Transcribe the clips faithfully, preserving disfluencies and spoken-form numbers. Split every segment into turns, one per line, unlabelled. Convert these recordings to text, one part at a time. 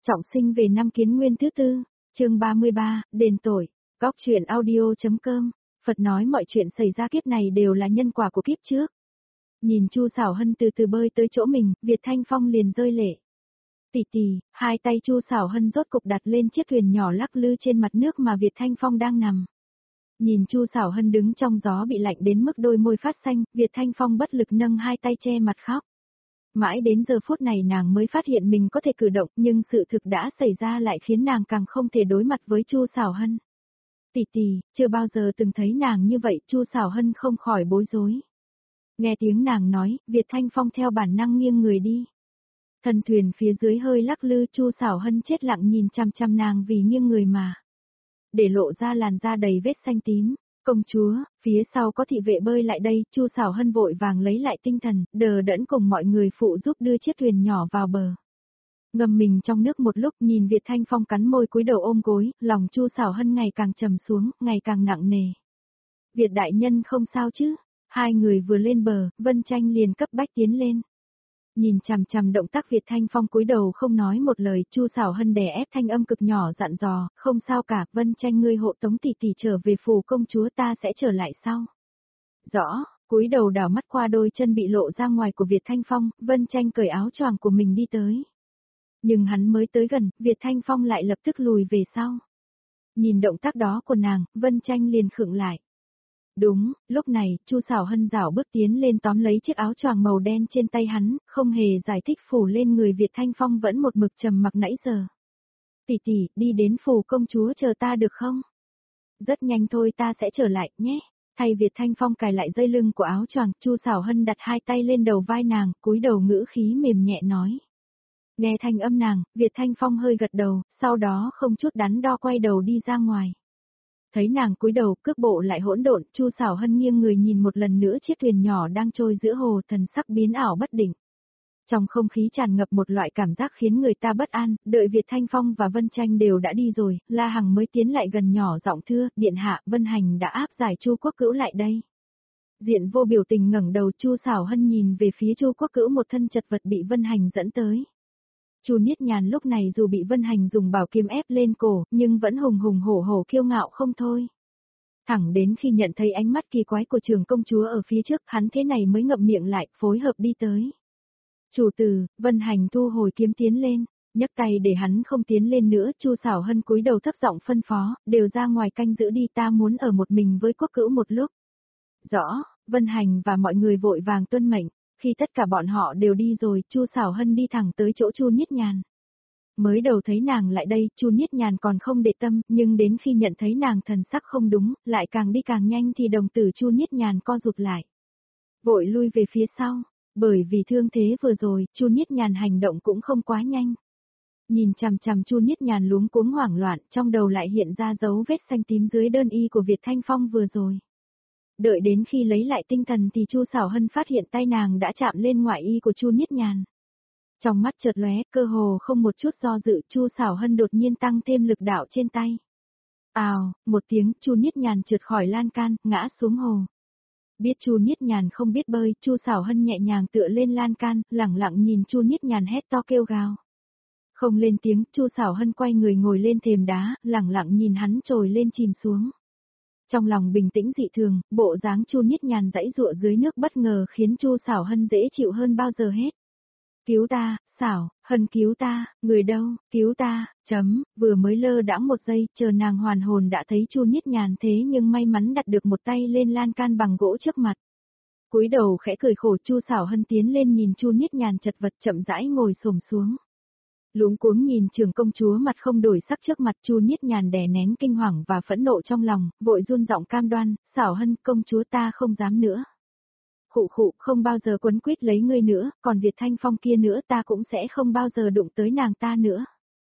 Trọng sinh về năm Kiến Nguyên thứ tư, chương ba mươi ba, đền tội, góc truyện audio.com, Phật nói mọi chuyện xảy ra kiếp này đều là nhân quả của kiếp trước. Nhìn Chu Sảo Hân từ từ bơi tới chỗ mình, Việt Thanh Phong liền rơi lệ. Tỷ tỷ, hai tay Chu Sảo Hân rốt cục đặt lên chiếc thuyền nhỏ lắc lư trên mặt nước mà Việt Thanh Phong đang nằm. Nhìn Chu Sảo Hân đứng trong gió bị lạnh đến mức đôi môi phát xanh, Việt Thanh Phong bất lực nâng hai tay che mặt khóc. Mãi đến giờ phút này nàng mới phát hiện mình có thể cử động, nhưng sự thực đã xảy ra lại khiến nàng càng không thể đối mặt với Chu Sảo Hân. Tỷ tỷ, chưa bao giờ từng thấy nàng như vậy, Chu Sảo Hân không khỏi bối rối. Nghe tiếng nàng nói, Việt Thanh Phong theo bản năng nghiêng người đi. Thân thuyền phía dưới hơi lắc lư, Chu Sảo Hân chết lặng nhìn chăm chăm nàng vì nghiêng người mà. Để lộ ra làn da đầy vết xanh tím. Công chúa, phía sau có thị vệ bơi lại đây, Chu Sảo Hân vội vàng lấy lại tinh thần, đờ đẫn cùng mọi người phụ giúp đưa chiếc thuyền nhỏ vào bờ. Ngâm mình trong nước một lúc, nhìn Việt Thanh Phong cắn môi cúi đầu ôm gối, lòng Chu Sảo Hân ngày càng trầm xuống, ngày càng nặng nề. Việt đại nhân không sao chứ? Hai người vừa lên bờ, Vân Tranh liền cấp bách tiến lên. Nhìn chằm chằm động tác Việt Thanh Phong cúi đầu không nói một lời, Chu Sảo Hân đè ép thanh âm cực nhỏ dặn dò, không sao cả, Vân Tranh ngươi hộ tống tỷ tỷ trở về phủ công chúa, ta sẽ trở lại sau. Rõ, cúi đầu đảo mắt qua đôi chân bị lộ ra ngoài của Việt Thanh Phong, Vân Tranh cởi áo choàng của mình đi tới. Nhưng hắn mới tới gần, Việt Thanh Phong lại lập tức lùi về sau. Nhìn động tác đó của nàng, Vân Tranh liền khựng lại. Đúng, lúc này, Chu Sảo Hân rảo bước tiến lên tóm lấy chiếc áo choàng màu đen trên tay hắn, không hề giải thích, phủ lên người Việt Thanh Phong vẫn một mực trầm mặc nãy giờ. Tỷ tỷ, đi đến phủ công chúa chờ ta được không? Rất nhanh thôi, ta sẽ trở lại, nhé. Thay Việt Thanh Phong cài lại dây lưng của áo choàng, Chu Sảo Hân đặt hai tay lên đầu vai nàng, cúi đầu ngữ khí mềm nhẹ nói. Nghe thanh âm nàng, Việt Thanh Phong hơi gật đầu, sau đó không chút đắn đo quay đầu đi ra ngoài. Thấy nàng cúi đầu, cước bộ lại hỗn độn, Chu Sảo Hân nghiêng người nhìn một lần nữa chiếc thuyền nhỏ đang trôi giữa hồ, thần sắc biến ảo bất định. Trong không khí tràn ngập một loại cảm giác khiến người ta bất an, đợi Việt Thanh Phong và Vân Tranh đều đã đi rồi, La Hằng mới tiến lại gần nhỏ giọng thưa, điện hạ, Vân Hành đã áp giải Chu Quốc Cữu lại đây. Diện vô biểu tình ngẩng đầu, Chu Sảo Hân nhìn về phía Chu Quốc Cữu, một thân chật vật bị Vân Hành dẫn tới. Chu Niết Nhàn lúc này dù bị Vân Hành dùng bảo kiếm ép lên cổ, nhưng vẫn hùng hùng hổ hổ kiêu ngạo không thôi. Thẳng đến khi nhận thấy ánh mắt kỳ quái của trưởng công chúa ở phía trước, hắn thế này mới ngậm miệng lại, phối hợp đi tới. Chủ tử, Vân Hành thu hồi kiếm tiến lên, nhấc tay để hắn không tiến lên nữa, Chu Sảo Hân cúi đầu thấp giọng phân phó, đều ra ngoài canh giữ đi, ta muốn ở một mình với Quốc Cữu một lúc. Rõ, Vân Hành và mọi người vội vàng tuân mệnh. Khi tất cả bọn họ đều đi rồi, Chu Sảo Hân đi thẳng tới chỗ Chu Niết Nhàn. Mới đầu thấy nàng lại đây, Chu Niết Nhàn còn không để tâm, nhưng đến khi nhận thấy nàng thần sắc không đúng, lại càng đi càng nhanh thì đồng tử Chu Niết Nhàn co rụt lại. Vội lui về phía sau, bởi vì thương thế vừa rồi, Chu Niết Nhàn hành động cũng không quá nhanh. Nhìn chằm chằm Chu Niết Nhàn luống cuống hoảng loạn, trong đầu lại hiện ra dấu vết xanh tím dưới đơn y của Việt Thanh Phong vừa rồi. Đợi đến khi lấy lại tinh thần thì Chu Sảo Hân phát hiện tay nàng đã chạm lên ngoại y của Chu Niết Nhàn. Trong mắt chợt lóe, cơ hồ không một chút do dự, Chu Sảo Hân đột nhiên tăng thêm lực đạo trên tay. Ào, một tiếng, Chu Niết Nhàn trượt khỏi lan can, ngã xuống hồ. Biết Chu Niết Nhàn không biết bơi, Chu Sảo Hân nhẹ nhàng tựa lên lan can, lẳng lặng nhìn Chu Niết Nhàn hét to kêu gào. Không lên tiếng, Chu Sảo Hân quay người ngồi lên thềm đá, lẳng lặng nhìn hắn trồi lên chìm xuống. Trong lòng bình tĩnh dị thường, bộ dáng Chu Niết Nhàn giãy giụa dưới nước bất ngờ khiến Chu Sảo Hân dễ chịu hơn bao giờ hết. Cứu ta, Sảo, Hân cứu ta, người đâu, cứu ta, chấm, vừa mới lơ đãng một giây, chờ nàng hoàn hồn đã thấy Chu Niết Nhàn thế nhưng may mắn đặt được một tay lên lan can bằng gỗ trước mặt. Cúi đầu khẽ cười khổ, Chu Sảo Hân tiến lên nhìn Chu Niết Nhàn chật vật chậm rãi ngồi xổm xuống. Luống cuống nhìn trưởng công chúa mặt không đổi sắc trước mặt, Chu Niết Nhàn đè nén kinh hoàng và phẫn nộ trong lòng, vội run giọng cam đoan, Sảo Hân, công chúa ta không dám nữa. Khụ khụ, không bao giờ quấn quýt lấy ngươi nữa, còn Việt Thanh Phong kia nữa ta cũng sẽ không bao giờ đụng tới nàng ta nữa.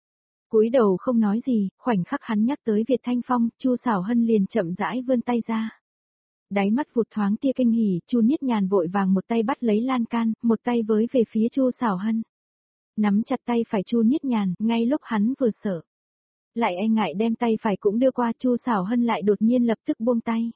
Cúi đầu không nói gì, khoảnh khắc hắn nhắc tới Việt Thanh Phong, Chu Sảo Hân liền chậm rãi vươn tay ra. Đáy mắt vụt thoáng tia kinh hỉ, Chu Niết Nhàn vội vàng một tay bắt lấy lan can, một tay với về phía Chu Sảo Hân. Nắm chặt tay phải Chu Niết Nhàn, ngay lúc hắn vừa sợ. Lại e ngại đem tay phải cũng đưa qua, Chu Sảo Hân lại đột nhiên lập tức buông tay.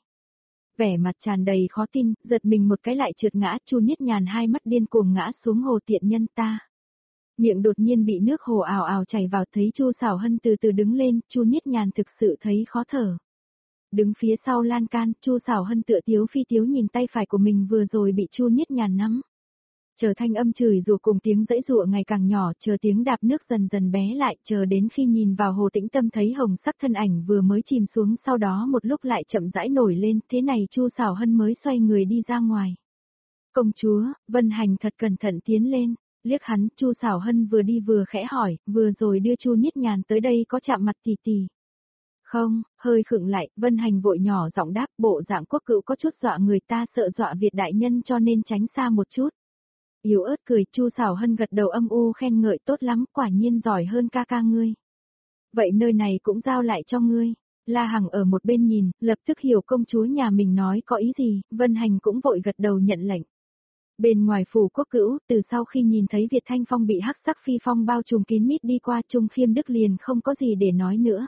Vẻ mặt tràn đầy khó tin, giật mình một cái lại trượt ngã, Chu Niết Nhàn hai mắt điên cuồng ngã xuống hồ, tiện nhân ta. Miệng đột nhiên bị nước hồ ào ào chảy vào, thấy Chu Sảo Hân từ từ đứng lên, Chu Niết Nhàn thực sự thấy khó thở. Đứng phía sau lan can, Chu Sảo Hân tựa tiếu phi tiếu nhìn tay phải của mình vừa rồi bị Chu Niết Nhàn nắm. Chờ thanh âm chửi rủa cùng tiếng giãy giụa ngày càng nhỏ, chờ tiếng đạp nước dần dần bé lại, chờ đến khi nhìn vào Hồ Tĩnh Tâm thấy hồng sắc thân ảnh vừa mới chìm xuống, sau đó một lúc lại chậm rãi nổi lên, thế này Chu Sảo Hân mới xoay người đi ra ngoài. Công chúa, Vân Hành thật cẩn thận tiến lên, liếc hắn, Chu Sảo Hân vừa đi vừa khẽ hỏi, vừa rồi đưa Chu Niết Nhàn tới đây có chạm mặt tỷ tỷ. Không, hơi khựng lại, Vân Hành vội nhỏ giọng đáp, bộ dạng quốc cữu có chút dọa người ta, sợ dọa Việt đại nhân cho nên tránh xa một chút. Yếu ớt cười, Chu Sảo Hân gật đầu âm u khen ngợi, tốt lắm, quả nhiên giỏi hơn ca ca ngươi. Vậy nơi này cũng giao lại cho ngươi. La Hằng ở một bên nhìn, lập tức hiểu công chúa nhà mình nói có ý gì, Vân Hành cũng vội gật đầu nhận lệnh. Bên ngoài phủ quốc cữu, từ sau khi nhìn thấy Việt Thanh Phong bị hắc sắc phi phong bao trùm kín mít đi qua, Trung Khiêm Đức liền không có gì để nói nữa.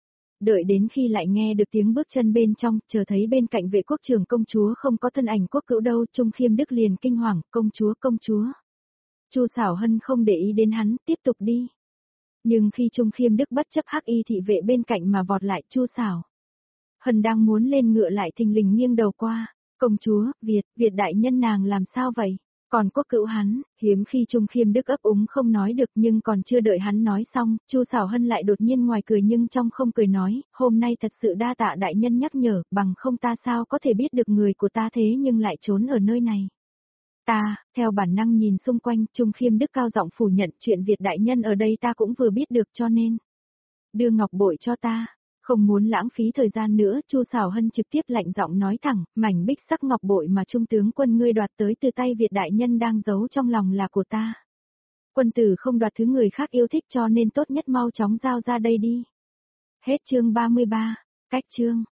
Đợi đến khi lại nghe được tiếng bước chân bên trong, chờ thấy bên cạnh vệ quốc trưởng công chúa không có thân ảnh quốc cữu đâu, Trung Khiêm Đức liền kinh hoàng, công chúa công chúa. Chu Sảo Hân không để ý đến hắn, tiếp tục đi. Nhưng khi Trung Khiêm Đức bất chấp hắc y thị vệ bên cạnh mà vọt lại, Chu Sảo Hân đang muốn lên ngựa lại thình lình nghiêng đầu qua, công chúa, Việt, Việt đại nhân nàng làm sao vậy? Còn quốc cữu hắn, hiếm khi Trung Khiêm Đức ấp úng không nói được, nhưng còn chưa đợi hắn nói xong, Chu Sảo Hân lại đột nhiên ngoài cười nhưng trong không cười nói, hôm nay thật sự đa tạ đại nhân nhắc nhở, bằng không ta sao có thể biết được người của ta thế nhưng lại trốn ở nơi này. Ta, theo bản năng nhìn xung quanh, Trung Khiêm Đức cao giọng phủ nhận chuyện Việt đại nhân ở đây ta cũng vừa biết được cho nên. Đưa ngọc bội cho ta. Không muốn lãng phí thời gian nữa, Chu Sảo Hân trực tiếp lạnh giọng nói thẳng, mảnh bích sắc ngọc bội mà trung tướng quân ngươi đoạt tới từ tay Việt đại nhân đang giấu trong lòng là của ta. Quân tử không đoạt thứ người khác yêu thích cho nên tốt nhất mau chóng giao ra đây đi. Hết chương ba mươi ba, cách chương.